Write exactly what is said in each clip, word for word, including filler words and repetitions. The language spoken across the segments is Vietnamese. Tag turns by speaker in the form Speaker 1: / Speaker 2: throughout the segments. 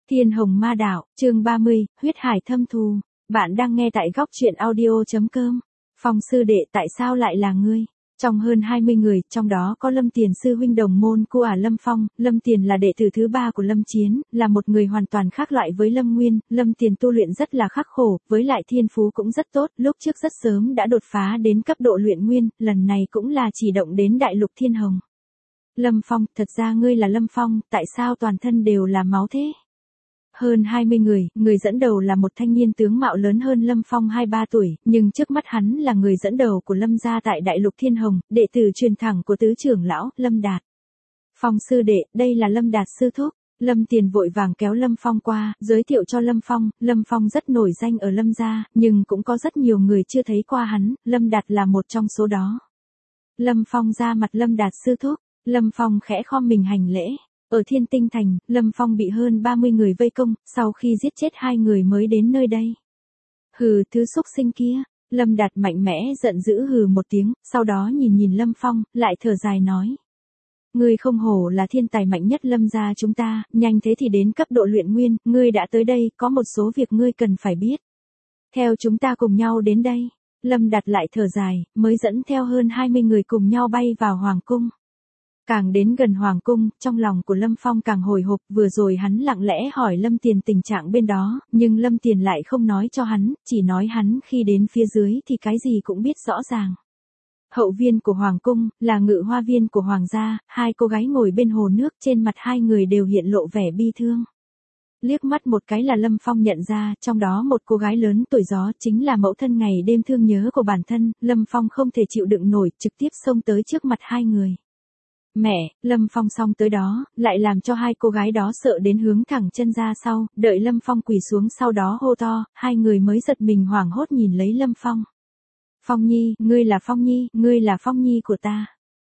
Speaker 1: Thiên Hồng Ma Đạo, chương ba mươi, Huyết Hải Thâm Thù. Bạn đang nghe tại góc truyện audio.com. Phong sư đệ tại sao lại là ngươi? Trong hơn hai mươi người, trong đó có Lâm Tiền sư huynh đồng môn của ả Lâm Phong. Lâm Tiền là đệ tử thứ ba của Lâm Chiến, là một người hoàn toàn khác loại với Lâm Nguyên. Lâm Tiền tu luyện rất là khắc khổ, với lại thiên phú cũng rất tốt, lúc trước rất sớm đã đột phá đến cấp độ luyện nguyên, lần này cũng là chỉ động đến đại lục Thiên Hồng. Lâm Phong, thật ra ngươi là Lâm Phong, tại sao toàn thân đều là máu thế? Hơn hai mươi người, người dẫn đầu là một thanh niên tướng mạo lớn hơn Lâm Phong hai ba tuổi, nhưng trước mắt hắn là người dẫn đầu của Lâm gia tại Đại Lục Thiên Hồng, đệ tử truyền thẳng của tứ trưởng lão, Lâm Đạt. Phong sư đệ, đây là Lâm Đạt sư thúc. Lâm Tiền vội vàng kéo Lâm Phong qua, giới thiệu cho Lâm Phong, Lâm Phong rất nổi danh ở Lâm gia, nhưng cũng có rất nhiều người chưa thấy qua hắn, Lâm Đạt là một trong số đó. Lâm Phong ra mặt Lâm Đạt sư thúc, Lâm Phong khẽ khom mình hành lễ. Ở Thiên Tinh Thành, Lâm Phong bị hơn ba mươi người vây công, sau khi giết chết hai người mới đến nơi đây. Hừ, thứ xúc sinh kia, Lâm Đạt mạnh mẽ giận dữ hừ một tiếng, sau đó nhìn nhìn Lâm Phong, lại thở dài nói. Ngươi không hổ là thiên tài mạnh nhất Lâm gia chúng ta, nhanh thế thì đến cấp độ luyện nguyên, ngươi đã tới đây, có một số việc ngươi cần phải biết. Theo chúng ta cùng nhau đến đây, Lâm Đạt lại thở dài, mới dẫn theo hơn hai mươi người cùng nhau bay vào Hoàng Cung. Càng đến gần Hoàng Cung, trong lòng của Lâm Phong càng hồi hộp, vừa rồi hắn lặng lẽ hỏi Lâm Tiền tình trạng bên đó, nhưng Lâm Tiền lại không nói cho hắn, chỉ nói hắn khi đến phía dưới thì cái gì cũng biết rõ ràng. Hậu viên của Hoàng Cung, là ngự hoa viên của Hoàng gia, hai cô gái ngồi bên hồ nước, trên mặt hai người đều hiện lộ vẻ bi thương. Liếc mắt một cái là Lâm Phong nhận ra, trong đó một cô gái lớn tuổi gió chính là mẫu thân ngày đêm thương nhớ của bản thân, Lâm Phong không thể chịu đựng nổi, trực tiếp xông tới trước mặt hai người. Mẹ, Lâm Phong xong tới đó, lại làm cho hai cô gái đó sợ đến hướng thẳng chân ra sau, đợi Lâm Phong quỳ xuống sau đó hô to, hai người mới giật mình hoảng hốt nhìn lấy Lâm Phong. Phong Nhi, ngươi là Phong Nhi, ngươi là Phong Nhi của ta.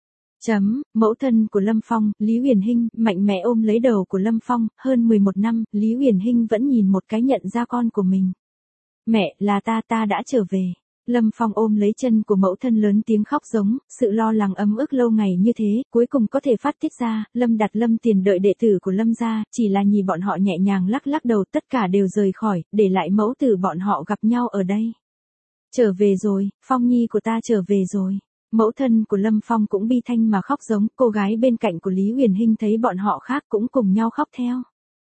Speaker 1: Chấm, mẫu thân của Lâm Phong, Lý Huyền Hinh, mạnh mẽ ôm lấy đầu của Lâm Phong, hơn mười một năm, Lý Huyền Hinh vẫn nhìn một cái nhận ra con của mình. Mẹ, là ta, ta đã trở về. Lâm Phong ôm lấy chân của mẫu thân lớn tiếng khóc giống, sự lo lắng ấm ức lâu ngày như thế, cuối cùng có thể phát tiết ra, Lâm Đạt Lâm Tiền đợi đệ tử của Lâm gia, chỉ là nhìn bọn họ nhẹ nhàng lắc lắc đầu tất cả đều rời khỏi, để lại mẫu tử bọn họ gặp nhau ở đây. Trở về rồi, Phong Nhi của ta trở về rồi. Mẫu thân của Lâm Phong cũng bi thanh mà khóc giống, cô gái bên cạnh của Lý Huyền Hinh thấy bọn họ khác cũng cùng nhau khóc theo.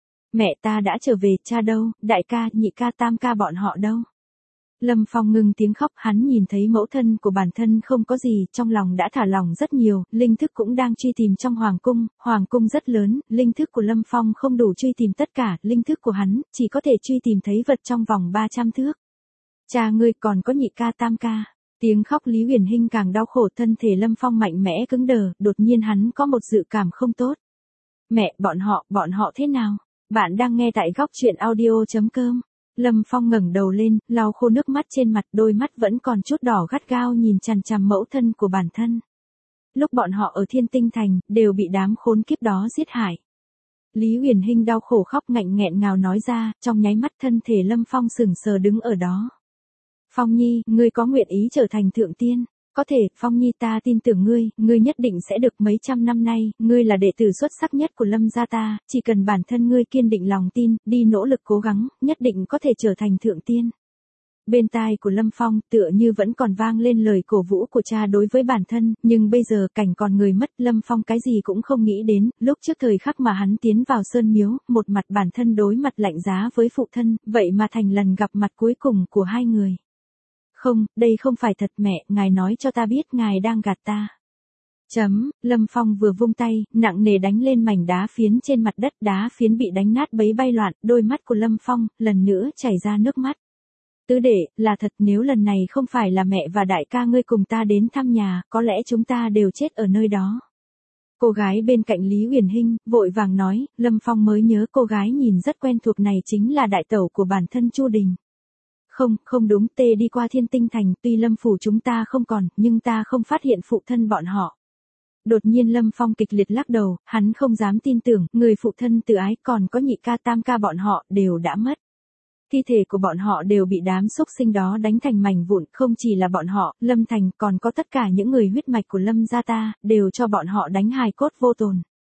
Speaker 1: Mẹ ta đã trở về, cha đâu, đại ca, nhị ca, tam ca bọn họ đâu. Lâm Phong ngừng tiếng khóc, hắn nhìn thấy mẫu thân của bản thân không có gì, trong lòng đã thả lòng rất nhiều, linh thức cũng đang truy tìm trong Hoàng Cung, Hoàng Cung rất lớn, linh thức của Lâm Phong không đủ truy tìm tất cả, linh thức của hắn, chỉ có thể truy tìm thấy vật trong vòng ba trăm thước. Cha ngươi còn có nhị ca tam ca. Tiếng khóc Lý Huyền Hinh càng đau khổ, thân thể Lâm Phong mạnh mẽ cứng đờ, đột nhiên hắn có một dự cảm không tốt. Mẹ, bọn họ, bọn họ thế nào? Bạn đang nghe tại góc truyện audio.com. Lâm Phong ngẩng đầu lên, lau khô nước mắt trên mặt, đôi mắt vẫn còn chút đỏ gắt gao nhìn chằm chằm mẫu thân của bản thân. Lúc bọn họ ở Thiên Tinh Thành, đều bị đám khốn kiếp đó giết hại. Lý Huyền Hinh đau khổ khóc ngạnh nghẹn ngào nói ra, trong nháy mắt thân thể Lâm Phong sững sờ đứng ở đó. Phong Nhi, ngươi có nguyện ý trở thành thượng tiên? Có thể, Phong Nhi ta tin tưởng ngươi, ngươi nhất định sẽ được mấy trăm năm nay, ngươi là đệ tử xuất sắc nhất của Lâm gia ta, chỉ cần bản thân ngươi kiên định lòng tin, đi nỗ lực cố gắng, nhất định có thể trở thành thượng tiên. Bên tai của Lâm Phong, tựa như vẫn còn vang lên lời cổ vũ của cha đối với bản thân, nhưng bây giờ cảnh còn người mất, Lâm Phong cái gì cũng không nghĩ đến, lúc trước thời khắc mà hắn tiến vào sơn miếu, một mặt bản thân đối mặt lạnh giá với phụ thân, vậy mà thành lần gặp mặt cuối cùng của hai người. Không, đây không phải thật mẹ, ngài nói cho ta biết ngài đang gạt ta. Chấm, Lâm Phong vừa vung tay, nặng nề đánh lên mảnh đá phiến trên mặt đất, đá phiến bị đánh nát bấy bay loạn, đôi mắt của Lâm Phong, lần nữa chảy ra nước mắt. Tứ đệ, là thật nếu lần này không phải là mẹ và đại ca ngươi cùng ta đến thăm nhà, có lẽ chúng ta đều chết ở nơi đó. Cô gái bên cạnh Lý Huyền Hinh, vội vàng nói, Lâm Phong mới nhớ cô gái nhìn rất quen thuộc này chính là đại tẩu của bản thân Chu Đình. Không, không đúng, tê đi qua Thiên Tinh Thành, tuy Lâm phủ chúng ta không còn, nhưng ta không phát hiện phụ thân bọn họ. Đột nhiên Lâm Phong kịch liệt lắc đầu, hắn không dám tin tưởng, người phụ thân tự ái còn có nhị ca tam ca bọn họ, đều đã mất. Thi thể của bọn họ đều bị đám xúc sinh đó đánh thành mảnh vụn, không chỉ là bọn họ, Lâm Thành còn có tất cả những người huyết mạch của Lâm gia ta, đều cho bọn họ đánh hài cốt vô tồn.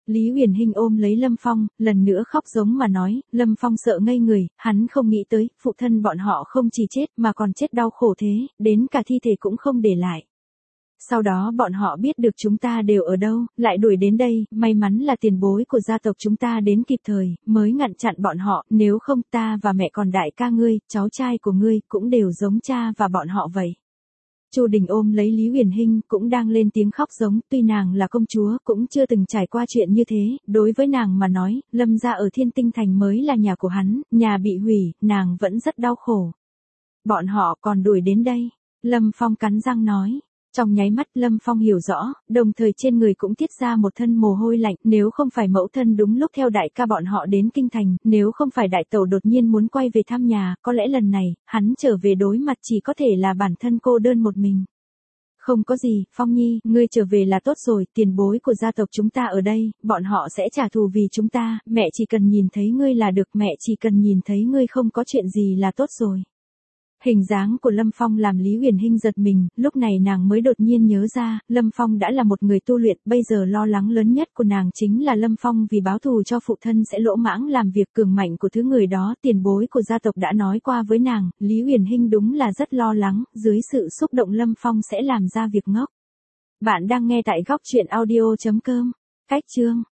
Speaker 1: Lý Uyển Hinh ôm lấy Lâm Phong, lần nữa khóc giống mà nói, Lâm Phong sợ ngây người, hắn không nghĩ tới, phụ thân bọn họ không chỉ chết mà còn chết đau khổ thế, đến cả thi thể cũng không để lại. Sau đó bọn họ biết được chúng ta đều ở đâu, lại đuổi đến đây, may mắn là tiền bối của gia tộc chúng ta đến kịp thời, mới ngăn chặn bọn họ, nếu không ta và mẹ còn đại ca ngươi, cháu trai của ngươi, cũng đều giống cha và bọn họ vậy. Chu Đình ôm lấy Lý Uyển Hinh, cũng đang lên tiếng khóc giống, tuy nàng là công chúa, cũng chưa từng trải qua chuyện như thế, đối với nàng mà nói, Lâm gia ở Thiên Tinh Thành mới là nhà của hắn, nhà bị hủy, nàng vẫn rất đau khổ. Bọn họ còn đuổi đến đây, Lâm Phong cắn răng nói. Trong nháy mắt Lâm Phong hiểu rõ, đồng thời trên người cũng tiết ra một thân mồ hôi lạnh, nếu không phải mẫu thân đúng lúc theo đại ca bọn họ đến kinh thành, nếu không phải đại tẩu đột nhiên muốn quay về thăm nhà, có lẽ lần này, hắn trở về đối mặt chỉ có thể là bản thân cô đơn một mình. Không có gì, Phong Nhi, ngươi trở về là tốt rồi, tiền bối của gia tộc chúng ta ở đây, bọn họ sẽ trả thù vì chúng ta, mẹ chỉ cần nhìn thấy ngươi là được, mẹ chỉ cần nhìn thấy ngươi không có chuyện gì là tốt rồi. Hình dáng của Lâm Phong làm Lý Uyển Hinh giật mình, lúc này nàng mới đột nhiên nhớ ra, Lâm Phong đã là một người tu luyện, bây giờ lo lắng lớn nhất của nàng chính là Lâm Phong vì báo thù cho phụ thân sẽ lỗ mãng làm việc cường mạnh của thứ người đó, tiền bối của gia tộc đã nói qua với nàng, Lý Uyển Hinh đúng là rất lo lắng, dưới sự xúc động Lâm Phong sẽ làm ra việc ngốc. Bạn đang nghe tại góc truyện audio chấm com, cách chương